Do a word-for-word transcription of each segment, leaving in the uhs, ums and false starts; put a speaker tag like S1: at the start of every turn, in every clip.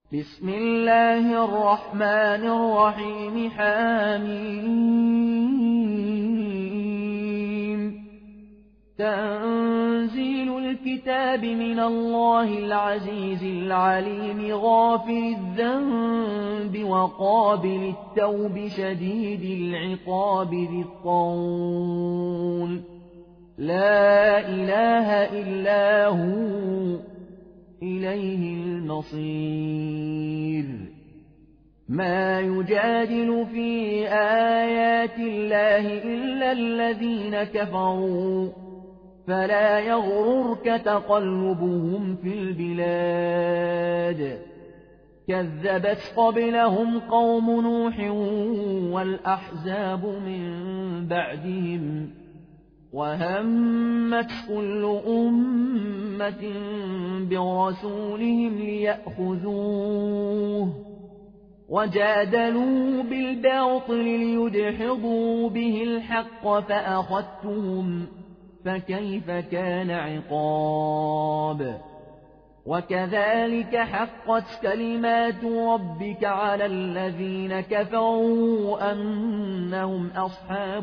S1: بسم الله الرحمن الرحيم حميم تنزيل الكتاب من الله العزيز العليم غافر الذنب وقابل التوب شديد العقاب ذي الطول لا إله إلا هو إليه المصير ما يجادل في آيات الله إلا الذين كفروا فلا يغررك تقلبهم في البلاد كذبت قبلهم قوم نوح والأحزاب من بعدهم وهمت كل أمة برسولهم ليأخذوه وجادلوا بالباطل ليدحضوا به الحق فأخذتهم فكيف كان عقاب وكذلك حقت كلمات ربك على الذين كفروا أنهم أصحاب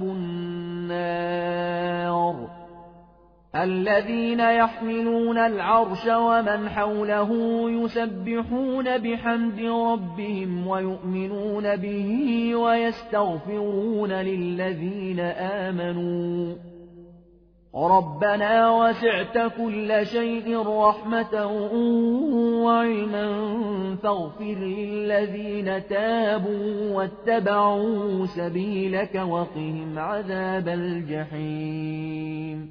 S1: النار الذين يحملون العرش ومن حوله يسبحون بحمد ربهم ويؤمنون به ويستغفرون للذين آمنوا ربنا وسعت كل شيء رحمة وعلما فاغفر للذين تابوا واتبعوا سبيلك وقهم عذاب الجحيم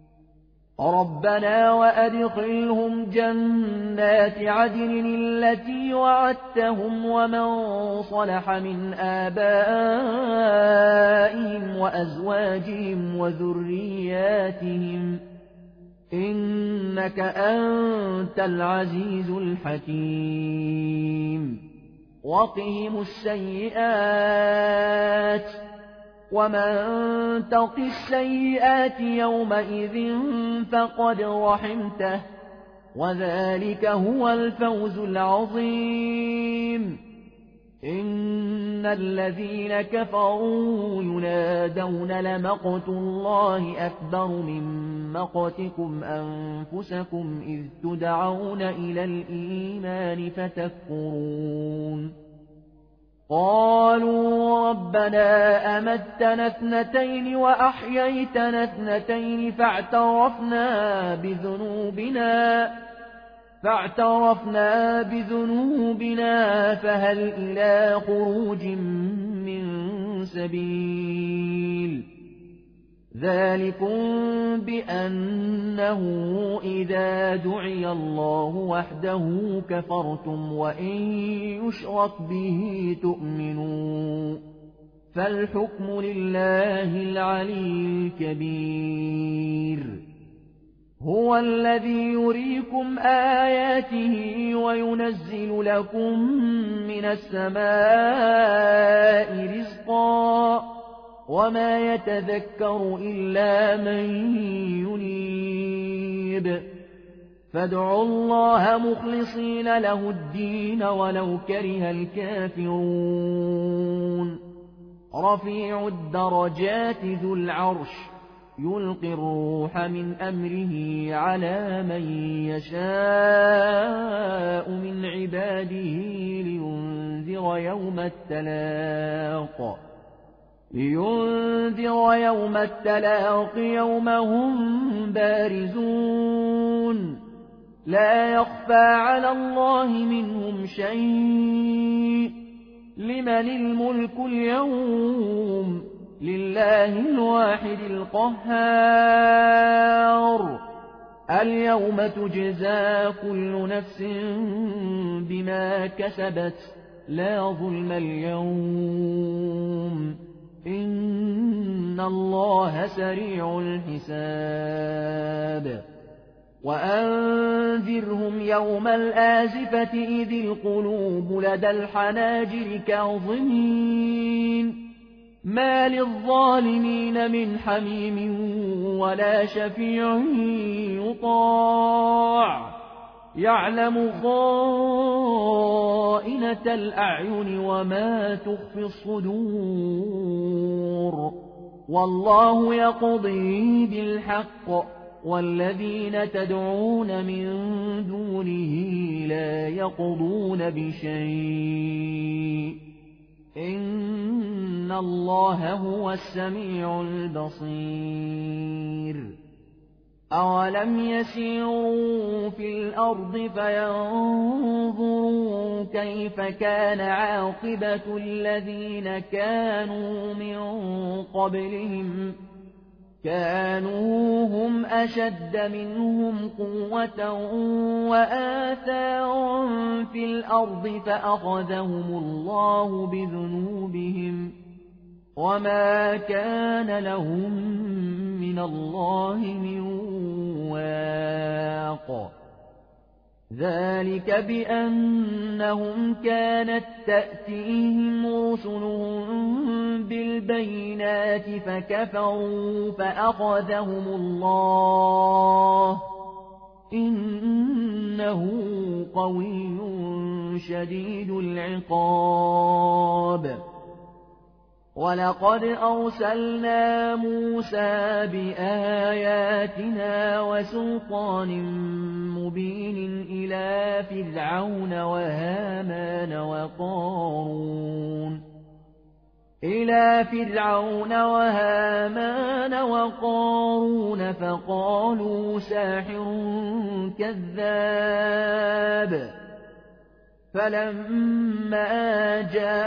S1: ربنا وأدخلهم جنات عدن التي وعدتهم ومن صلح من آبائهم وأزواجهم وذرياتهم إنك أنت العزيز الحكيم وقهم السيئات ومن تق السيئات يومئذ فقد رحمته وذلك هو الفوز العظيم إن الذين كفروا ينادون لمقت الله أكبر من مقتكم أنفسكم إذ تدعون إلى الإيمان فتكفرون قالوا ربنا أمتنا اثنتين وأحييتنا اثنتين فاعترفنا بذنوبنا فاعترفنا بذنوبنا فهل إلى خروج من سبيل ذلكم بأنه إذا دعي الله وحده كفرتم وإن يشرك به تؤمنوا فالحكم لله العلي الكبير هو الذي يريكم آياته وينزل لكم من السماء رزقا وما يتذكر إلا من ينيب فادعوا الله مخلصين له الدين ولو كره الكافرون رفيع الدرجات ذو العرش يلقي الروح من أمره على من يشاء من عباده لينذر يوم التلاق لينذر يوم التلاق يوم هم بارزون لا يخفى على الله منهم شيء لمن الملك اليوم لله الواحد القهار اليوم تجزى كل نفس بما كسبت لا ظلم اليوم إن الله سريع الحساب وأنذرهم يوم الآزفة إذ القلوب لدى الحناجر كاظمين ما للظالمين من حميم ولا شفيع يطاع يعلم خائنة خائنة الأعين وما تخفي الصدور والله يقضي بالحق والذين تدعون من دونه لا يقضون بشيء إن الله هو السميع البصير أولم يسيروا في الأرض فينظروا كيف كان عاقبة الذين كانوا من قبلهم كانوا هم أشد منهم قوة وآثارا في الأرض فأخذهم الله بذنوبهم وما كان لهم من الله من واق ذلك بأنهم كانت تأتيهم رسلهم بالبينات فكفروا فأخذهم الله إنه قوي شديد العقاب ولقد أرسلنا موسى بآياتنا وسلطان مبين إلى فرعون وهامان وقارون إلى فرعون وهامان وقارون فقالوا ساحر كذاب فلما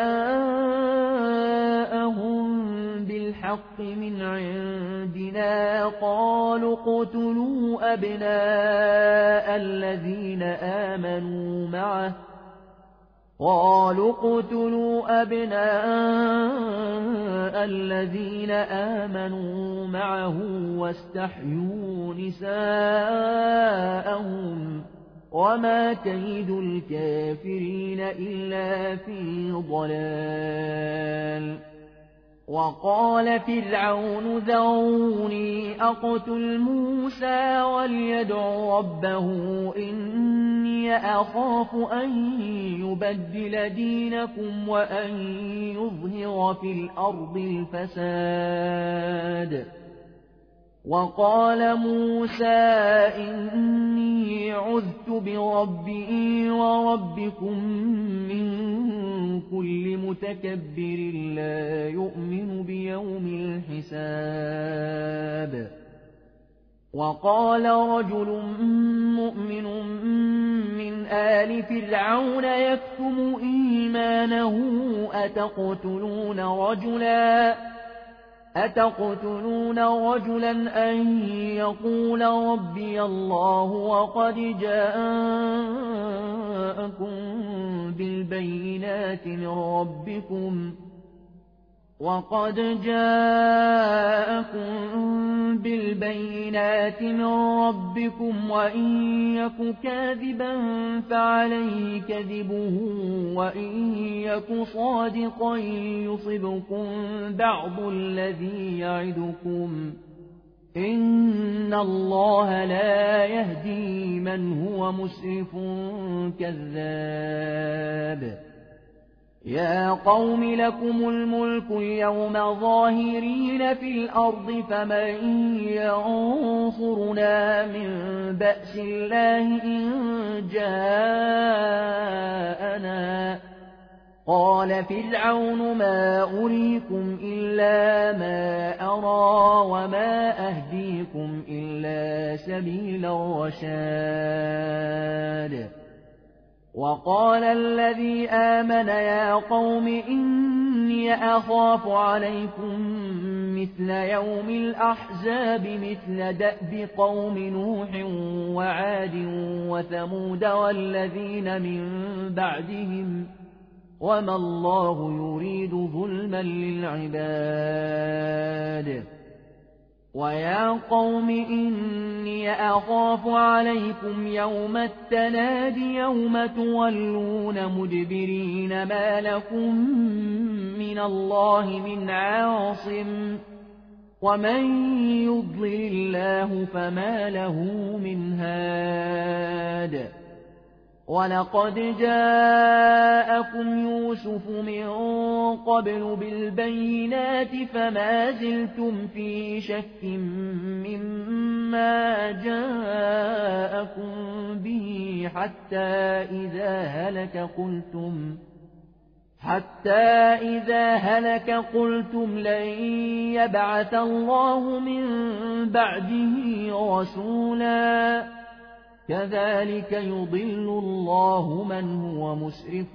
S1: جاءهم بالحق من عندنا قالوا اقتلوا أبناء الذين آمنوا معه قالوا اقتلوا أبناء الذين آمنوا معه واستحيوا نساءهم وما كيد الكافرين إلا في ضلال وقال فرعون ذروني أقتل موسى وليدع ربه إني أخاف أن يبدل دينكم وأن يظهر في الأرض الفساد وقال موسى إني عذت بربي وربكم من كل متكبر لا يؤمن بيوم الحساب وقال رجل مؤمن من آل فرعون يكتم إيمانه أتقتلون رجلا أتقتلون رجلا أن يقول ربي الله وقد جاءكم بالبينات من ربكم وقد جاءكم بالبينات من ربكم وإن يك كاذبا فعليه كذبه وإن يك صادقا يصبكم بعض الذي يعدكم إن الله لا يهدي من هو مسرف كذاب يا قوم لكم الملك اليوم ظاهرين في الأرض فمن ينصرنا من بأس الله إن جاءنا قال فرعون ما أريكم إلا ما أرى وما أهديكم إلا سبيل الرشاد وقال الذي آمن يا قوم إني أخاف عليكم مثل يوم الأحزاب مثل دأب قوم نوح وعاد وثمود والذين من بعدهم وما الله يريد ظلما للعباد ويا قوم إني أخاف عليكم يوم التناد يوم تولون مدبرين ما لكم من الله من عاصم ومن يضلل الله فما له من هاد ولقد جاءكم يوسف من قبل بالبينات فما زلتم في شك مما جاءكم به حتى إذا هلك قلتم حتى إذا هلك قلتم لن يبعث الله من بعده رسولا كذلك يضل الله من هو مسرف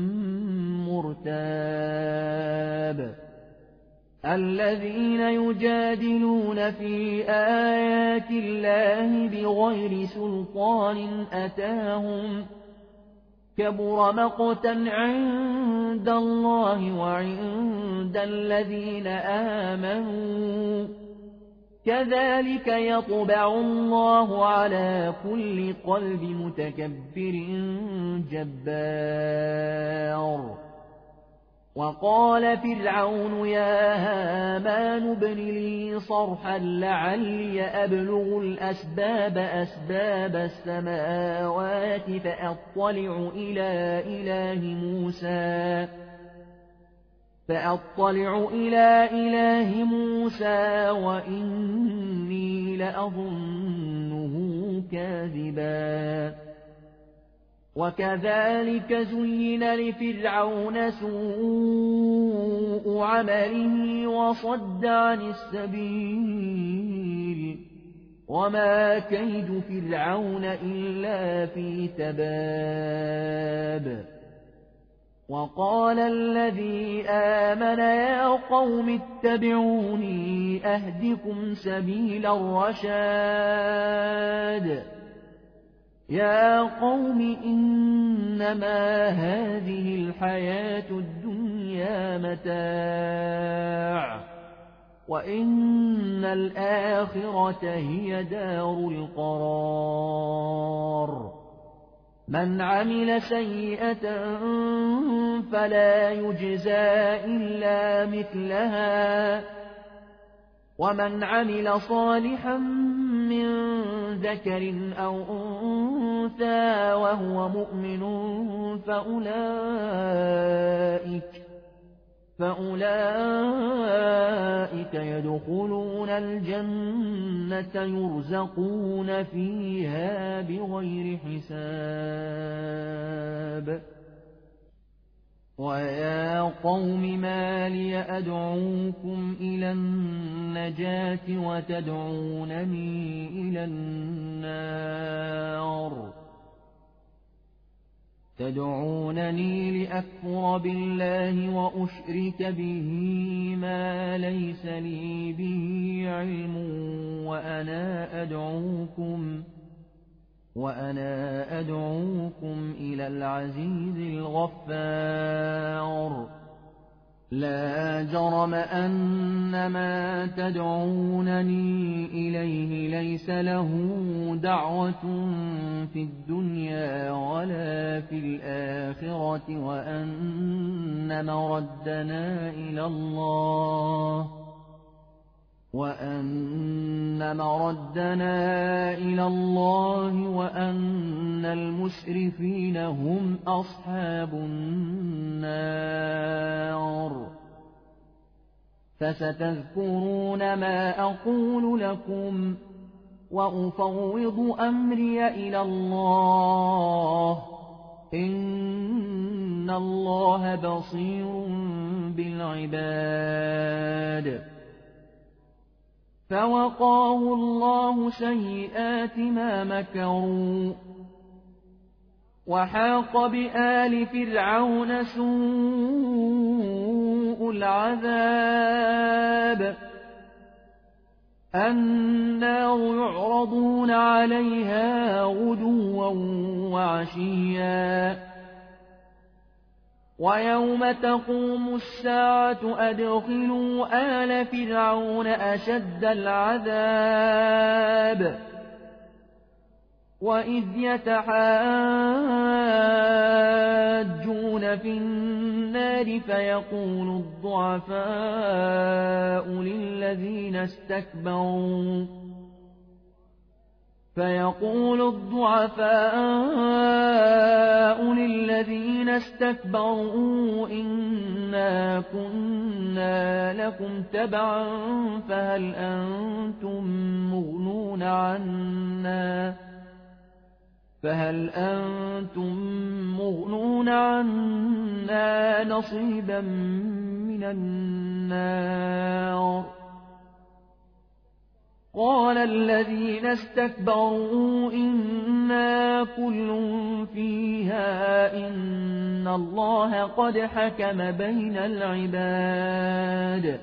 S1: مرتاب الذين يجادلون في آيات الله بغير سلطان أتاهم كبر مقتا عند الله وعند الذين آمنوا كذلك يطبع الله على كل قلب متكبر جبار وقال فرعون يا هامان ابن لي صرحا لعلي أبلغ الأسباب أسباب السماوات فأطلع إلى إله موسى فأطلع إلى إله موسى وإني لأظنه كاذبا وكذلك زين لفرعون سوء عمله وصد عن السبيل وما كيد فرعون إلا في تباب وقال الذي آمن يا قوم اتبعوني أهدكم سبيل الرشاد يا قوم إنما هذه الحياة الدنيا متاع وإن الآخرة هي دار القرار من عمل سيئة فلا يجزى إلا مثلها ومن عمل صالحا من ذكر أو أنثى وهو مؤمن فأولئك فأولئك يدخلون الجنة يرزقون فيها بغير حساب ويا قوم ما لي أدعوكم إلى النجاة وتدعونني إلى النار تدعونني لأكفر بالله وأشرك به ما ليس لي به علم وأنا أدعوكم وأنا أدعوكم إلى العزيز الغفار لا جرم أن ما تدعونني إليه ليس له دعوة في الدنيا ولا في الآخرة وأن مردنا إلى الله وأن مردنا إلى الله وأن المسرفين هم أصحاب النار فستذكرون ما أقول لكم وأفوض أمري إلى الله إن الله بصير بالعباد فوقاه الله سيئات ما مكروا وحاق بآل فرعون سوء العذاب النار يعرضون عليها غدوا وعشيا ويوم تقوم الساعة أدخلوا آل فرعون أشد العذاب وإذ يتحاجون في النار فيقول الضعفاء للذين استكبروا فيقول الضعفاء للذين استكبروا إنا كنا لكم تبعا فهل أنتم مغنون عنا فهل أنتم مغنون عنا نصيبا من النار قال الذين استكبروا إنا كل فيها إن الله قد حكم بين العباد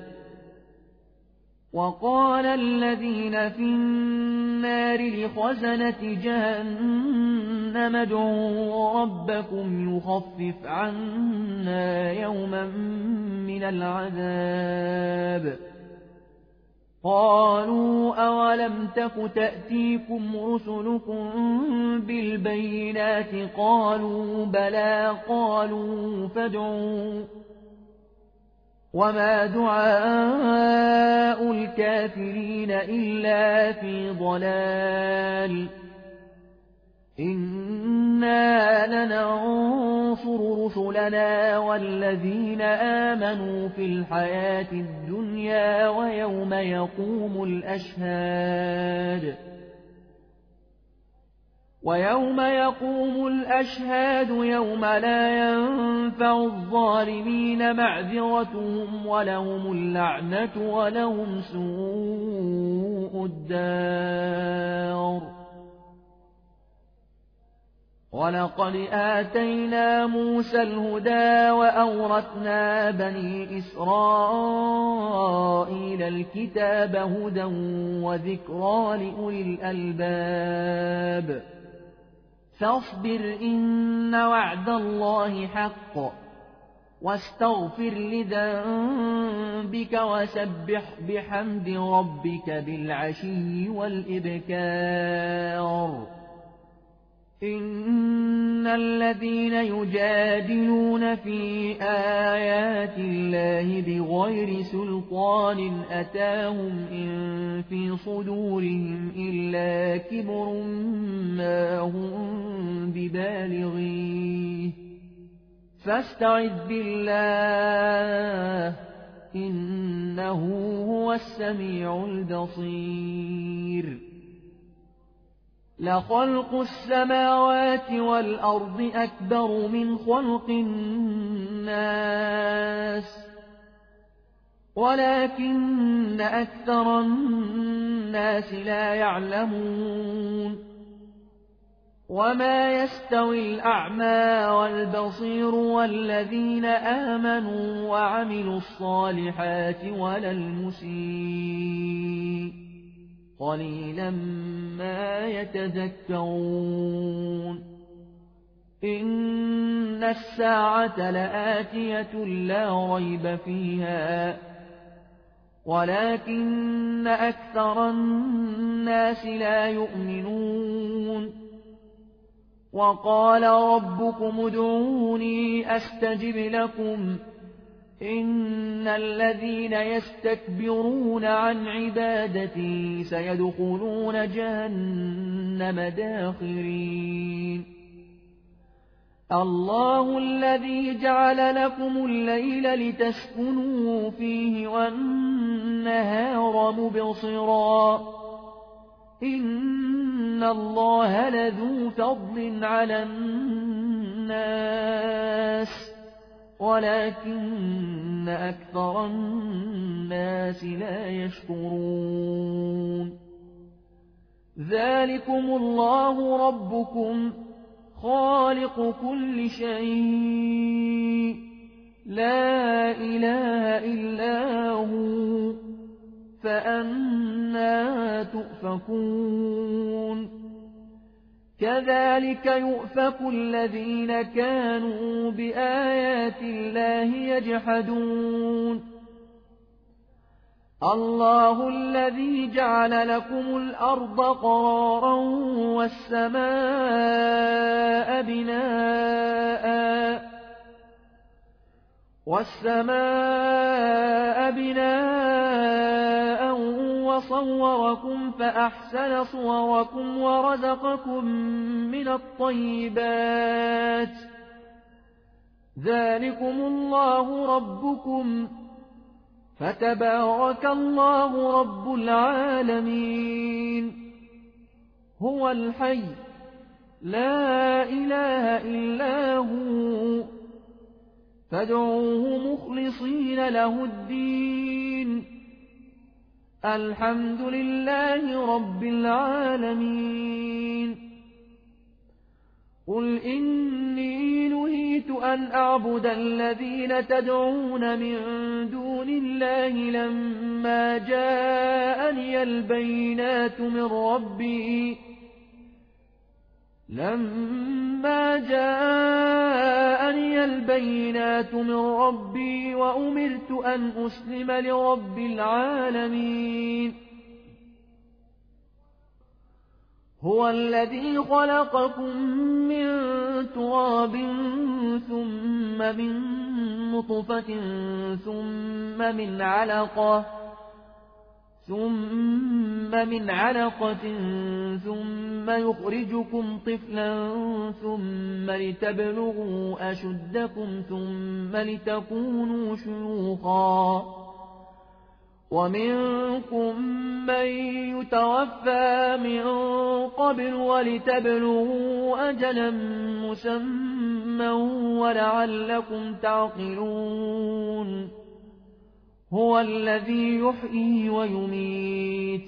S1: وقال الذين في النار لخزنة جهنم ادعوا ربكم يخفف عنا يوما من العذاب قالوا أولم تك تأتيكم رسلكم بالبينات قالوا بلى قالوا فادعوا وما دعاء الكافرين إلا في ضلال إنا لننصر رسلنا والذين آمنوا في الحياة الدنيا ويوم يقوم الأشهاد ويوم يقوم الأشهاد يوم لا ينفع الظالمين معذرتهم ولهم اللعنة ولهم سوء الدار ولقد آتينا موسى الهدى وأورثنا بني إسرائيل الكتاب هدى وذكرى لأولي الألباب فاصبر إن وعد الله حق واستغفر لذنبك وسبح بحمد ربك بالعشي والإبكار إن الذين يجادلون في آيات الله بغير سلطان أتاهم إن في صدورهم إلا كبر ما هم ببالغيه فاستعذ بالله إنه هو السميع البصير لخلق السماوات والأرض أكبر من خلق الناس ولكن أكثر الناس لا يعلمون وما يستوي الأعمى والبصير والذين آمنوا وعملوا الصالحات ولا المسيء قليلا ما يتذكرون إن الساعة لآتية لا ريب فيها ولكن أكثر الناس لا يؤمنون وقال ربكم ادعوني أستجب لكم إن الذين يستكبرون عن عبادتي سيدخلون جهنم داخرين الله الذي جعل لكم الليل لتسكنوا فيه والنهار مبصرا إن الله لذو فضل على الناس ولكن أكثر الناس لا يشكرون ذلكم الله ربكم خالق كل شيء لا إله إلا هو فأنى تؤفكون كذلك يؤفك الذين كانوا بآيات الله يجحدون الله الذي جعل لكم الأرض قرارا والسماء بناء والسماء بناء وصوركم فأحسن صوركم ورزقكم من الطيبات ذلكم الله ربكم فتبارك الله رب العالمين هو الحي لا إله إلا هو فادعوه مخلصين له الدين الحمد لله رب العالمين قل إني نهيت أن أعبد الذين تدعون من دون الله لما جاءني البينات من ربي لما جاءني البينات من ربي وأمرت أن أسلم لرب العالمين هو الذي خلقكم من تراب ثم من نطفة ثم من علقة ثم من علقة ثم يخرجكم طفلا ثم لتبلغوا أشدكم ثم لتكونوا شيوخا ومنكم من يتوفى من قبل ولتبلغوا أجلا مسمى ولعلكم تعقلون هو الذي يحيي ويميت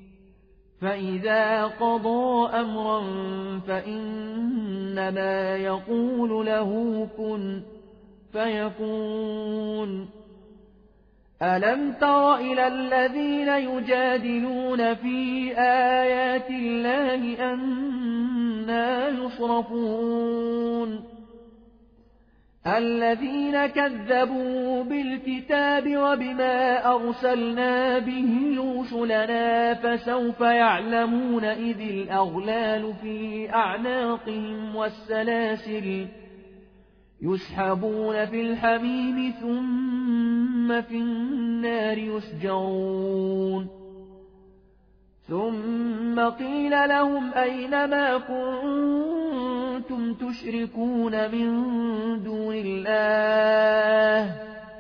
S1: فإذا قضى أمرا فإنما يقول له كن فيكون ألم تر إلى الذين يجادلون في آيات الله أنى يصرفون الذين كذبوا بالكتاب وبما أرسلنا به رسلنا فسوف يعلمون إذ الأغلال في أعناقهم والسلاسل يسحبون في الحميم ثم في النار يسجرون ثم قيل لهم أين ما كنتم تشركون من دون الله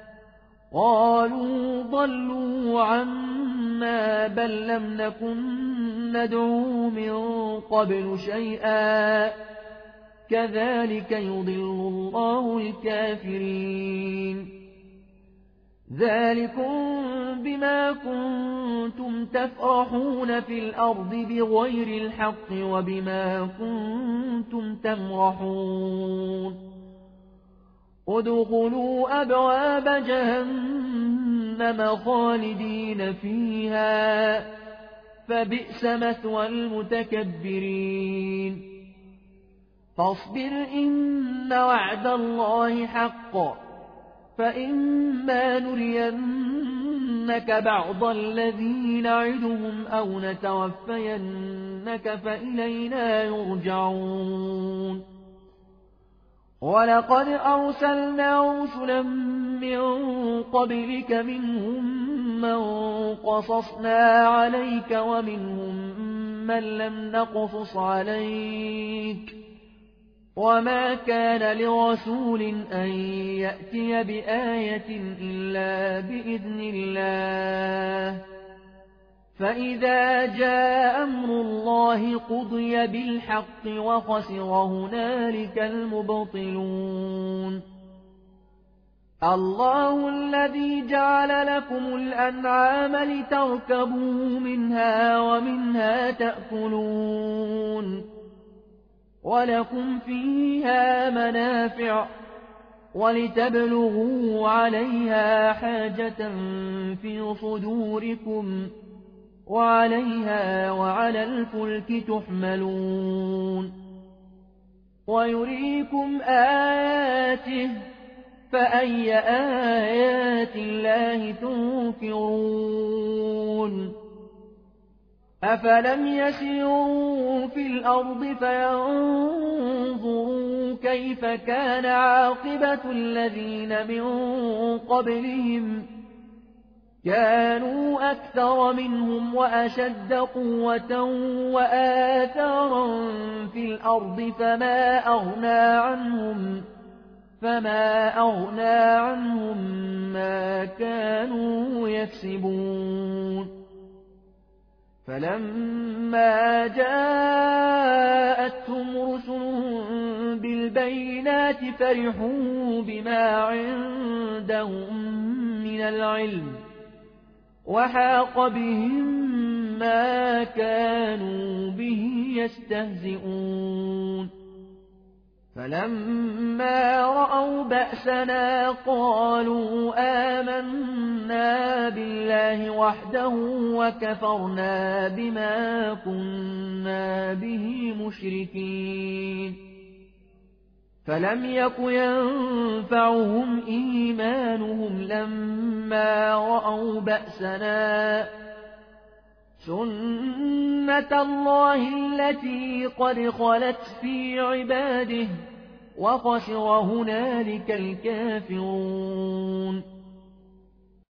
S1: قالوا ضلوا عنا بل لم نكن ندعو من قبل شيئا كذلك يضل الله الكافرين ذلكم بما كنتم تفرحون في الأرض بغير الحق وبما كنتم تمرحون ادخلوا أبواب جهنم خالدين فيها فبئس مثوى المتكبرين فاصبر إن وعد الله حق فإما نرينك بعض الذي نعدهم أو نتوفينك فإلينا يرجعون ولقد أرسلنا رسلا من قبلك منهم من قصصنا عليك ومنهم من لم نقصص عليك وما كان لرسول أن يأتي بآية إلا بإذن الله فإذا جاء أمر الله قضي بالحق وخسر هنالك المبطلون الله الذي جعل لكم الأنعام لتركبوا منها ومنها تأكلون ولكم فيها منافع ولتبلغوا عليها حاجة في صدوركم وعليها وعلى الفلك تحملون ويريكم آياته فأي آيات الله تنكرون أفلم يسيروا في الأرض فينظروا كيف كان عاقبة الذين من قبلهم كانوا أكثر منهم وأشد قوة وآثارا في الأرض فما أغنى عنهم فما أغنى عنهم ما كانوا يكسبون فلما جاءتهم رسلهم بالبينات فرحوا بما عندهم من العلم وحاق بهم ما كانوا به يستهزئون فلما رأوا بأسنا قالوا آمنا بالله وحده وكفرنا بما كنا به مشركين فلم يك ينفعهم إيمانهم لما رأوا بأسنا سنة الله التي قد خلت في عباده وخسر هنالك الكافرون